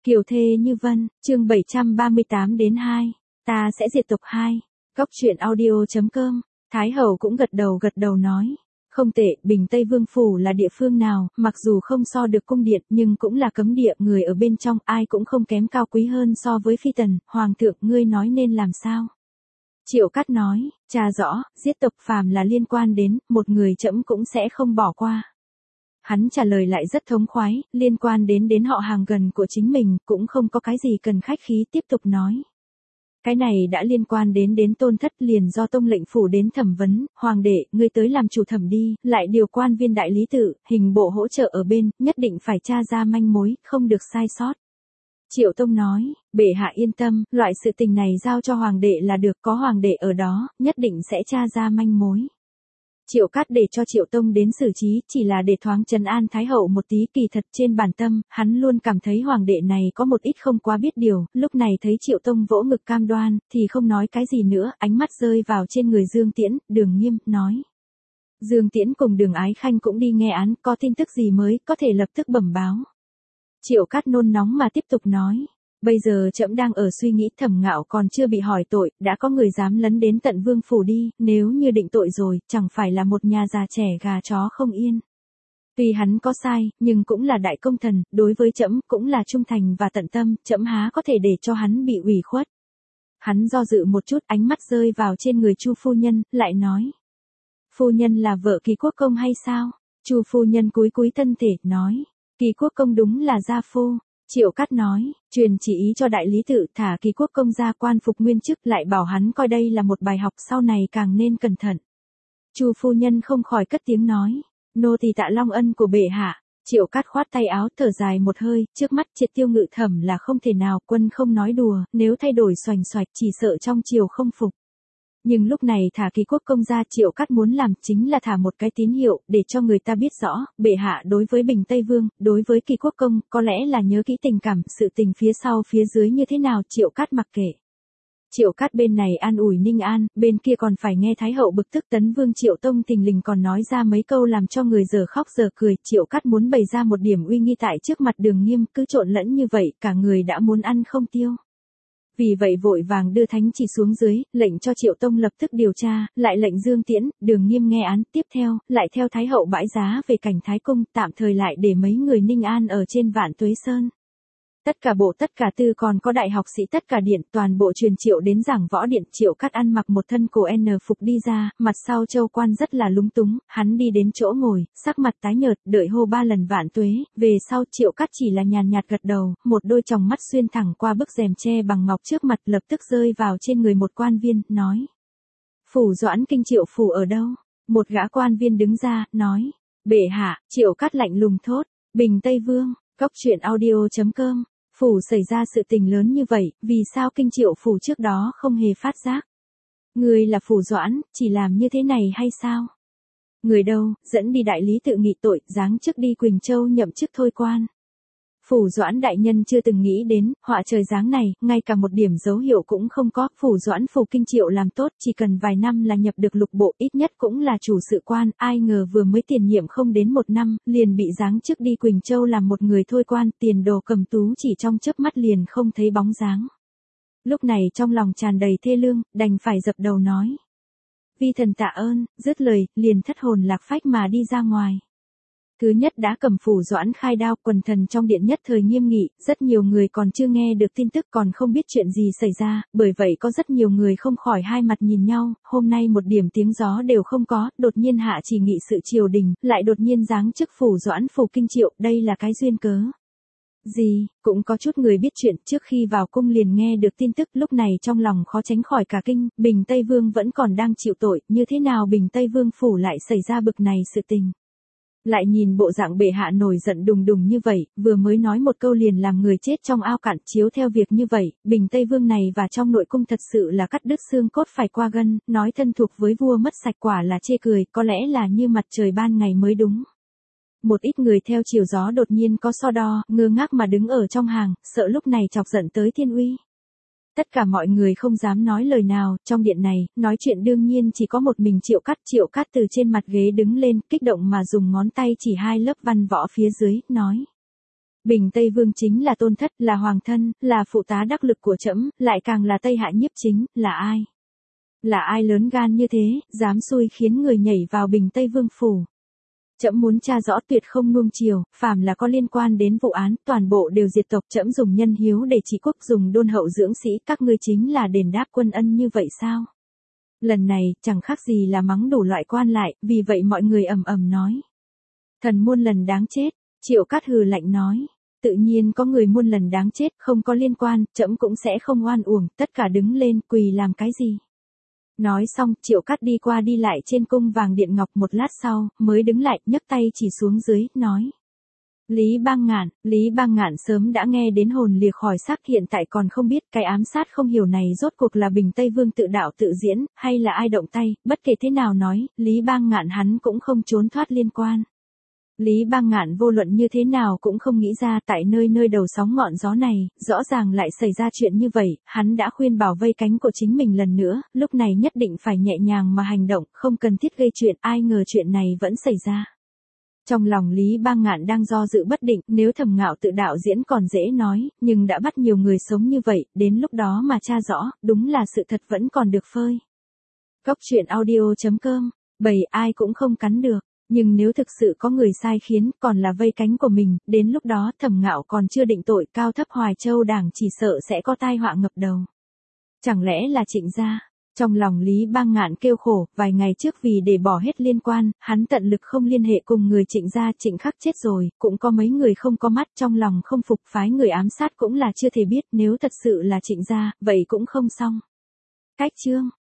Kiều thê như vân, chương 738 đến 2. Ta sẽ diệt tộc 2. Góc truyện audio.com. Thái hậu cũng gật đầu nói. Không tệ, Bình Tây Vương Phủ là địa phương nào, mặc dù không so được cung điện nhưng cũng là cấm địa, người ở bên trong ai cũng không kém cao quý hơn so với phi tần, hoàng thượng ngươi nói nên làm sao? Triệu Cát nói, tra rõ, giết tộc phàm là liên quan đến, một người trẫm cũng sẽ không bỏ qua. Hắn trả lời lại rất thống khoái, liên quan đến họ hàng gần của chính mình, cũng không có cái gì cần khách khí, tiếp tục nói. Cái này đã liên quan đến tôn thất, liền do tông lệnh phủ đến thẩm vấn, hoàng đệ, ngươi tới làm chủ thẩm đi, lại điều quan viên đại lý tự, hình bộ hỗ trợ ở bên, nhất định phải tra ra manh mối, không được sai sót. Triệu Tông nói, bệ hạ yên tâm, loại sự tình này giao cho hoàng đệ là được, có hoàng đệ ở đó, nhất định sẽ tra ra manh mối. Triệu Cát để cho Triệu Tông đến xử trí, chỉ là để thoáng trấn an Thái hậu một tí, kỳ thật trên bản tâm, hắn luôn cảm thấy hoàng đệ này có một ít không quá biết điều, lúc này thấy Triệu Tông vỗ ngực cam đoan, thì không nói cái gì nữa, ánh mắt rơi vào trên người Dương Tiễn, Đường Nghiêm, nói. Dương Tiễn cùng Đường Ái Khanh cũng đi nghe án, có tin tức gì mới, có thể lập tức bẩm báo. Triệu Cát nôn nóng mà tiếp tục nói. Bây giờ trẫm đang ở suy nghĩ, Thẩm Ngạo còn chưa bị hỏi tội, đã có người dám lấn đến tận vương phủ đi, nếu như định tội rồi, chẳng phải là một nhà già trẻ gà chó không yên. Tuy hắn có sai, nhưng cũng là đại công thần, đối với trẫm cũng là trung thành và tận tâm, trẫm há có thể để cho hắn bị ủy khuất. Hắn do dự một chút, ánh mắt rơi vào trên người Chu phu nhân, lại nói. Phu nhân là vợ Kỳ Quốc công hay sao? Chu phu nhân cúi thân thể, nói. Kỳ Quốc công đúng là gia phu. Triệu Cát nói, truyền chỉ ý cho đại lý tự thả Kỳ Quốc công ra quan phục nguyên chức, lại bảo hắn coi đây là một bài học, sau này càng nên cẩn thận. Chu phu nhân không khỏi cất tiếng nói, nô tỳ tạ long ân của bệ hạ. Triệu Cát khoát tay áo, thở dài một hơi, trước mắt Triệt Tiêu Ngự Thẩm là không thể nào, quân không nói đùa, nếu thay đổi xoành xoạch chỉ sợ trong triều không phục. Nhưng lúc này thả Kỳ Quốc công ra, Triệu Cát muốn làm chính là thả một cái tín hiệu, để cho người ta biết rõ, bệ hạ đối với Bình Tây Vương, đối với Kỳ Quốc công, có lẽ là nhớ kỹ tình cảm, sự tình phía sau phía dưới như thế nào, Triệu Cát mặc kệ. Triệu Cát bên này an ủi Ninh An, bên kia còn phải nghe Thái hậu bực tức, Tấn Vương Triệu Tông thình lình còn nói ra mấy câu làm cho người giờ khóc giờ cười, Triệu Cát muốn bày ra một điểm uy nghi tại trước mặt Đường Nghiêm, cứ trộn lẫn như vậy, cả người đã muốn ăn không tiêu. Vì vậy vội vàng đưa thánh chỉ xuống dưới, lệnh cho Triệu Tông lập tức điều tra, lại lệnh Dương Tiễn, Đường Nghiêm nghe án, tiếp theo, lại theo Thái hậu bãi giá về cảnh Thái Cung, tạm thời lại để mấy người Ninh An ở trên Vạn Tuế Sơn. Tất cả bộ tất cả tư còn có đại học sĩ tất cả điện, toàn bộ truyền Triệu đến giảng võ điện. Triệu Cát ăn mặc một thân cổ N phục đi ra, mặt sau Châu Quan rất là lúng túng, hắn đi đến chỗ ngồi, sắc mặt tái nhợt, đợi hô 3 lần Vạn Tuế, về sau Triệu Cát chỉ là nhàn nhạt gật đầu, một đôi tròng mắt xuyên thẳng qua bức rèm tre bằng ngọc trước mặt, lập tức rơi vào trên người một quan viên, nói. Phủ Doãn Kinh Triệu phủ ở đâu? Một gã quan viên đứng ra, nói. Bệ hạ. Triệu Cát lạnh lùng thốt. Bình Tây Vương. Góc truyện audio.com. Phủ xảy ra sự tình lớn như vậy, vì sao Kinh Triệu phủ trước đó không hề phát giác? Người là Phủ Doãn, chỉ làm như thế này hay sao? Người đâu, dẫn đi đại lý tự nghị tội, giáng chức đi Quỳnh Châu nhậm chức thôi quan. Phủ Doãn đại nhân chưa từng nghĩ đến, họa trời giáng này, ngay cả một điểm dấu hiệu cũng không có, Phủ Doãn phủ Kinh Triệu làm tốt, chỉ cần vài năm là nhập được lục bộ, ít nhất cũng là chủ sự quan, ai ngờ vừa mới tiền nhiệm không đến 1 năm, liền bị giáng chức đi Quỳnh Châu làm một người thôi quan, tiền đồ cầm tú chỉ trong chớp mắt liền không thấy bóng dáng. Lúc này trong lòng tràn đầy thê lương, đành phải dập đầu nói. Vi thần tạ ơn, dứt lời, liền thất hồn lạc phách mà đi ra ngoài. Thứ nhất đã cầm Phủ Doãn khai đao, quần thần trong điện nhất thời nghiêm nghị, rất nhiều người còn chưa nghe được tin tức, còn không biết chuyện gì xảy ra, bởi vậy có rất nhiều người không khỏi hai mặt nhìn nhau, hôm nay một điểm tiếng gió đều không có, đột nhiên hạ chỉ nghị sự triều đình, lại đột nhiên giáng chức Phủ Doãn phủ Kinh Triệu, đây là cái duyên cớ gì? Cũng có chút người biết chuyện, trước khi vào cung liền nghe được tin tức, lúc này trong lòng khó tránh khỏi cả kinh, Bình Tây Vương vẫn còn đang chịu tội, như thế nào Bình Tây Vương phủ lại xảy ra bực này sự tình? Lại nhìn bộ dạng bệ hạ nổi giận đùng đùng như vậy, vừa mới nói một câu liền làm người chết trong ao cạn, chiếu theo việc như vậy, Bình Tây Vương này và trong nội cung thật sự là cắt đứt xương cốt phải qua gân, nói thân thuộc với vua mất sạch quả là chê cười, có lẽ là như mặt trời ban ngày mới đúng. Một ít người theo chiều gió đột nhiên có so đo, ngơ ngác mà đứng ở trong hàng, sợ lúc này chọc giận tới thiên uy. Tất cả mọi người không dám nói lời nào, trong điện này, nói chuyện đương nhiên chỉ có một mình Triệu Cát từ trên mặt ghế đứng lên, kích động mà dùng ngón tay chỉ 2 lớp văn võ phía dưới, nói. Bình Tây Vương chính là tôn thất, là hoàng thân, là phụ tá đắc lực của trẫm, lại càng là Tây Hạ nhiếp chính, là ai? Là ai lớn gan như thế, dám xui khiến người nhảy vào Bình Tây Vương phủ? Trẫm muốn tra rõ tuyệt không nuông chiều, phàm là có liên quan đến vụ án, toàn bộ đều diệt tộc. Trẫm dùng nhân hiếu để trị quốc, dùng đôn hậu dưỡng sĩ, các ngươi chính là đền đáp quân ân như vậy sao? Lần này, chẳng khác gì là mắng đủ loại quan lại, vì vậy mọi người ầm ầm nói. Thần muôn lần đáng chết, Triệu Cát hừ lạnh nói. Tự nhiên có người muôn lần đáng chết, không có liên quan, trẫm cũng sẽ không oan uổng, tất cả đứng lên, quỳ làm cái gì? Nói xong, Triệu Cát đi qua đi lại trên cung vàng điện ngọc, một lát sau, mới đứng lại, nhấc tay chỉ xuống dưới, nói. Lý Bang Ngạn sớm đã nghe đến hồn lìa khỏi xác, hiện tại còn không biết cái ám sát không hiểu này rốt cuộc là Bình Tây Vương tự đạo tự diễn, hay là ai động tay, bất kể thế nào nói, Lý Bang Ngạn hắn cũng không trốn thoát liên quan. Lý Bang Ngạn vô luận như thế nào cũng không nghĩ ra tại nơi đầu sóng ngọn gió này, rõ ràng lại xảy ra chuyện như vậy, hắn đã khuyên bảo vây cánh của chính mình lần nữa, lúc này nhất định phải nhẹ nhàng mà hành động, không cần thiết gây chuyện, ai ngờ chuyện này vẫn xảy ra. Trong lòng Lý Bang Ngạn đang do dự bất định, nếu Thẩm Ngạo tự đạo diễn còn dễ nói, nhưng đã bắt nhiều người sống như vậy, đến lúc đó mà tra rõ, đúng là sự thật vẫn còn được phơi. Góc truyện audio.com, bầy ai cũng không cắn được. Nhưng nếu thực sự có người sai khiến, còn là vây cánh của mình, đến lúc đó Thẩm Ngạo còn chưa định tội, cao thấp Hoài Châu đảng chỉ sợ sẽ có tai họa ngập đầu. Chẳng lẽ là Trịnh gia? Trong lòng Lý Bang Ngạn kêu khổ, vài ngày trước vì để bỏ hết liên quan, hắn tận lực không liên hệ cùng người Trịnh gia. Trịnh Khắc chết rồi, cũng có mấy người không có mắt, trong lòng không phục, phái người ám sát cũng là chưa thể biết, nếu thật sự là Trịnh gia, vậy cũng không xong. Cách chương